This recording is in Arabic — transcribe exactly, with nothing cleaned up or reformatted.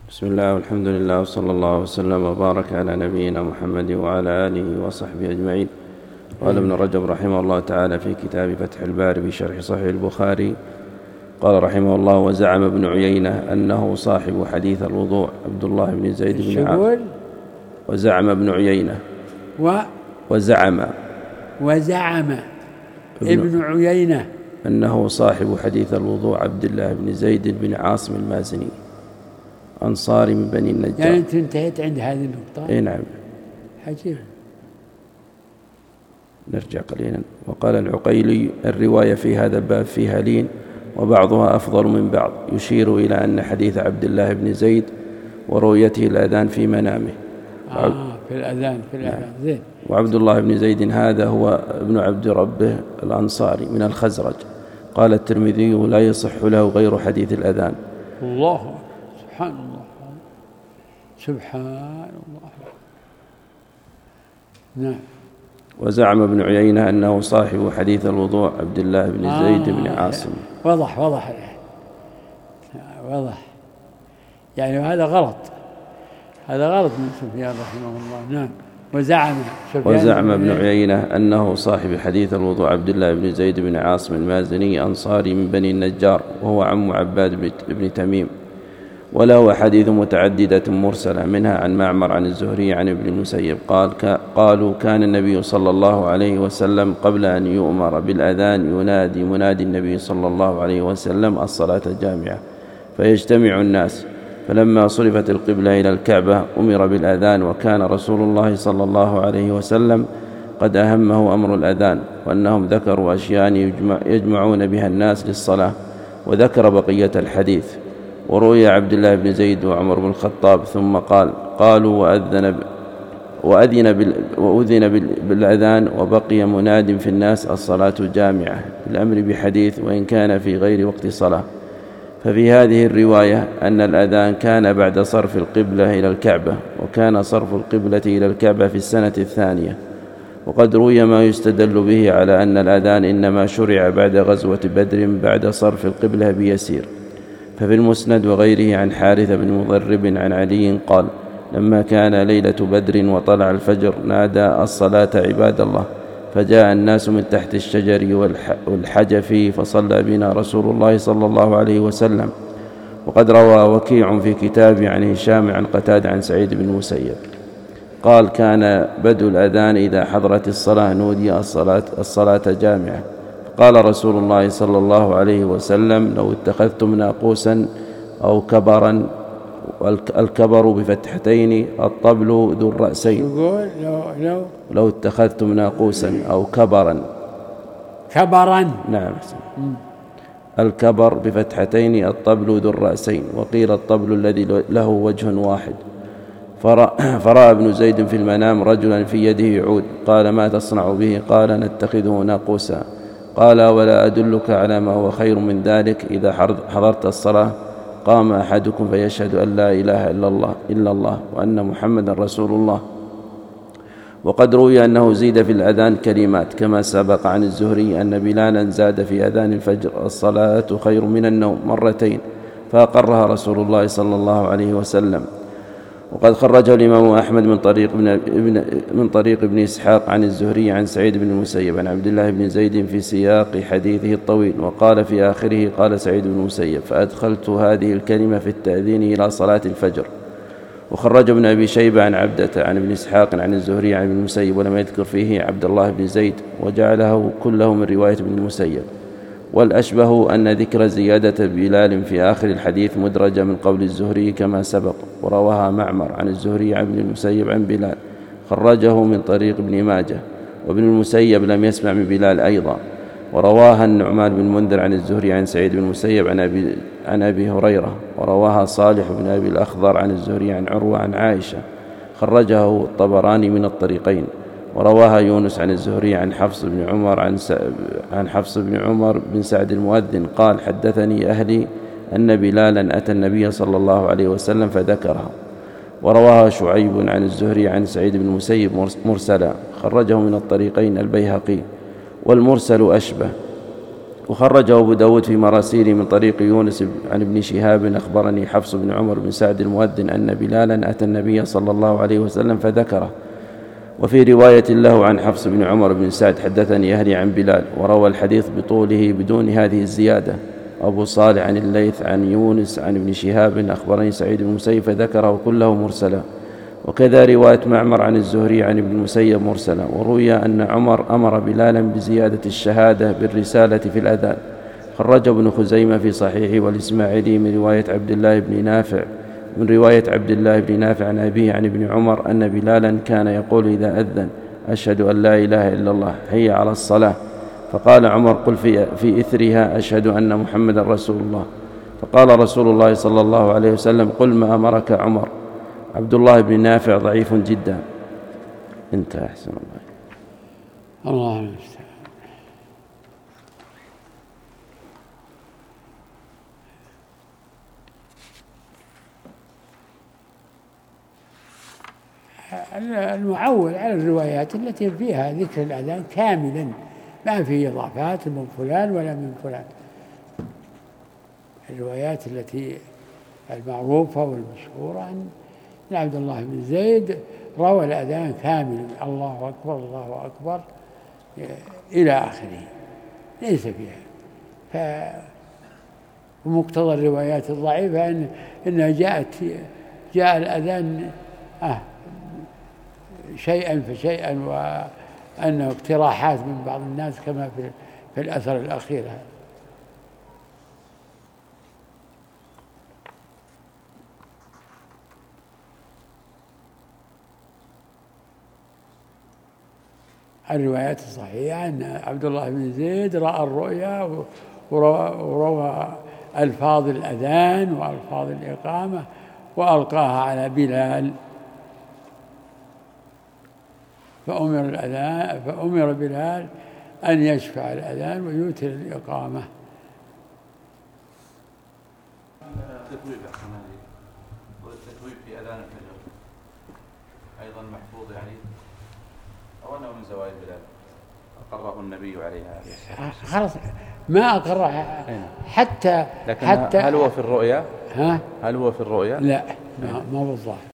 بسم الله والحمد لله وصلى الله وسلم وبارك على نبينا محمد وعلى آله وصحبه أجمعين. قال ابن رجب رحمه الله تعالى في كتاب فتح الباري بشرح صحيح البخاري قال رحمه الله: وزعم ابن عيينة أنه صاحب حديث الوضوء عبد الله بن زيد بن عاصم. وزعم ابن عيينة و وزعم وزعم ابن عيينة أنه صاحب حديث الوضوء عبد الله بن زيد بن عاصم المازني أنصاري من بني النجار. يعني أنت انتهيت عند هذه النقطة؟ إيه نعم. حجيب. نرجع قليلا. وقال العقيلي: الرواية في هذا الباب فيها لين وبعضها أفضل من بعض، يشير إلى أن حديث عبد الله بن زيد ورؤيته الأذان في منامه. آه في الأذان في الأذان نعم. زين. وعبد الله بن زيد هذا هو ابن عبد ربه الأنصاري من الخزرج. قال الترمذي: لا يصح له غير حديث الأذان. الله سبحان الله سبحان الله. نعم. وزعم ابن عيينة أنه صاحب حديث الوضوء عبد الله بن آه زيد بن عاصم. وضح وضح وضح يعني هذا غلط، هذا غلط من سفيان رحمه الله. نعم. وزعم وزعم ابن عيينة أنه صاحب حديث الوضوء عبد الله بن زيد بن عاصم المازني أنصاري من بني النجار، وهو عم عباد بن تميم، وله حديث متعددة مرسلة، منها عن معمر عن الزهري عن ابن المسيب قال: قالوا كان النبي صلى الله عليه وسلم قبل أن يؤمر بالأذان ينادي منادي النبي صلى الله عليه وسلم: الصلاة جامعة، فيجتمع الناس. فلما صرفت القبلة إلى الكعبة أمر بالأذان، وكان رسول الله صلى الله عليه وسلم قد أهمه أمر الأذان، وأنهم ذكروا أشياء يجمع يجمعون بها الناس للصلاة، وذكر بقية الحديث. وروي عبد الله بن زيد وعمر بن الخطاب ثم قال: قالوا وأذن وأذن وأذن بالأذان وبقي مناد في الناس: الصلاة جامعة، بالأمر بحديث وإن كان في غير وقت صلاة. ففي هذه الرواية أن الأذان كان بعد صرف القبلة إلى الكعبة، وكان صرف القبلة إلى الكعبة في السنة الثانية. وقد روي ما يستدل به على أن الأذان إنما شرع بعد غزوة بدر بعد صرف القبلة بيسير. ففي المسند وغيره عن حارث بن مضرب عن علي قال: لما كان ليلة بدر وطلع الفجر نادى: الصلاة عباد الله، فجاء الناس من تحت الشجر والحجف فصلى بنا رسول الله صلى الله عليه وسلم. وقد روى وكيع في كتابه عن هشام عن قتادة عن سعيد بن المسيب قال: كان بدء الأذان إذا حضرت الصلاة نودي: الصلاة, الصلاة جامعة. قال رسول الله صلى الله عليه وسلم: لو اتخذتم ناقوسا أو كبرا، الكبر بفتحتين الطبل ذو الرأسين. يقول لو, لو, لو اتخذتم ناقوسا أو كبرا كبرا نعم الكبر بفتحتين الطبل ذو الرأسين. وقيل الطبل الذي له وجه واحد. فرأى ابن زيد في المنام رجلا في يده عود، قال: ما تصنع به؟ قال: نتخذه ناقوسا. قال: ولا أدلك على ما هو خير من ذلك؟ إذا حضرت الصلاة قام أحدكم فيشهد أن لا إله إلا الله إلا الله وأن محمدا رسول الله. وقد روي أنه زيد في الأذان كلمات، كما سبق عن الزهري أن بلالا زاد في أذان الفجر: الصلاة خير من النوم مرتين، فأقرها رسول الله صلى الله عليه وسلم. وقد خرجه الإمام أحمد من طريق ابن, من طريق ابن إسحاق عن الزهري عن سعيد بن المسيب عن عبد الله بن زيد في سياق حديثه الطويل. وقال في آخره: قال سعيد بن المسيب: فأدخلت هذه الكلمة في التأذين إلى صلاة الفجر. وخرج ابن أبي شيبة عن عبدة عن ابن إسحاق عن الزهري عن ابن المسيب، ولم يذكر فيه عبد الله بن زيد، وجعله كله من رواية ابن المسيب. والأشبه أن ذكر زيادة بلال في آخر الحديث مدرجة من قول الزهري كما سبق. ورواها معمر عن الزهري عن ابن المسيب عن بلال، خرجه من طريق ابن ماجه. وابن المسيب لم يسمع من بلال أيضا. ورواها النعمان بن منذر عن الزهري عن سعيد بن المسيب عن أبي, عن أبي هريرة. ورواها صالح بن أبي الأخضر عن الزهري عن عروة عن عائشة، خرجه الطبراني من الطريقين. ورواها يونس عن الزهري عن حفص بن عمر عن, عن حفص بن عمر بن سعد المؤذن قال: حدثني أهلي أن بلالا أتى النبي صلى الله عليه وسلم فذكرها. ورواها شعيب عن الزهري عن سعيد بن المسيب مرسلا، خرجه من الطريقين البيهقي. والمرسل أشبه. وخرجه أبو داود في مراسيل من طريق يونس عن ابن شهاب أخبرني حفص بن عمر بن سعد المؤذن أن بلالا أتى النبي صلى الله عليه وسلم فذكره. وفي رواية له عن حفص بن عمر بن سعد حدثني أهلي عن بلال، وروى الحديث بطوله بدون هذه الزيادة. أبو صالح عن الليث عن يونس عن ابن شهاب أخبرني سعيد بن المسيب فذكره كله مرسلا. وكذا رواية معمر عن الزهري عن ابن المسيب مرسلا. وروي أن عمر أمر بلالا بزيادة الشهادة بالرسالة في الأذان. خرج ابن خزيمة في صحيحه والإسماعيلي من رواية عبد الله بن نافع من رواية عبد الله بن نافع عن أبيه عن ابن عمر أن بلالا كان يقول إذا أذن: أشهد أن لا إله إلا الله، حي على الصلاة. فقال عمر: قل في, في إثرها: أشهد أن محمدا رسول الله. فقال رسول الله صلى الله عليه وسلم: قل ما أمرك عمر. عبد الله بن نافع ضعيف جدا. انتهى. أحسن الله. الله المستعان. المعول على الروايات التي فيها ذكر الأذان كاملا، ما فيه إضافات من فلان ولا من فلان. الروايات التي المعروفة والمشهورة أن عبد الله بن زيد روى الأذان كاملا: الله أكبر الله أكبر إلى آخره، ليس فيها. فمقتضى الروايات الضعيفة إن إنها جاءت جاء الأذان آه شيئا فشيئا، وأنه اقتراحات من بعض الناس كما في في الأثر الأخير. الروايات الصحيحة أن عبد الله بن زيد رأى الرؤيا وروى ألفاظ الأذان وألفاظ الإقامة وألقاها على بلال، فأمر الأذان فأمر بلال أن يشفع الأذان ويوتر الإقامة. التتويب والتتويب في أذان الفجر أيضا محفوظ يعني، أو أنه من زوائد بلال أقره النبي عليها؟ خلاص ما أقرها حتى لكن حتى هل هو في الرؤيا؟ ها؟ هل هو في الرؤيا؟ لا، ما ما بالظاهر.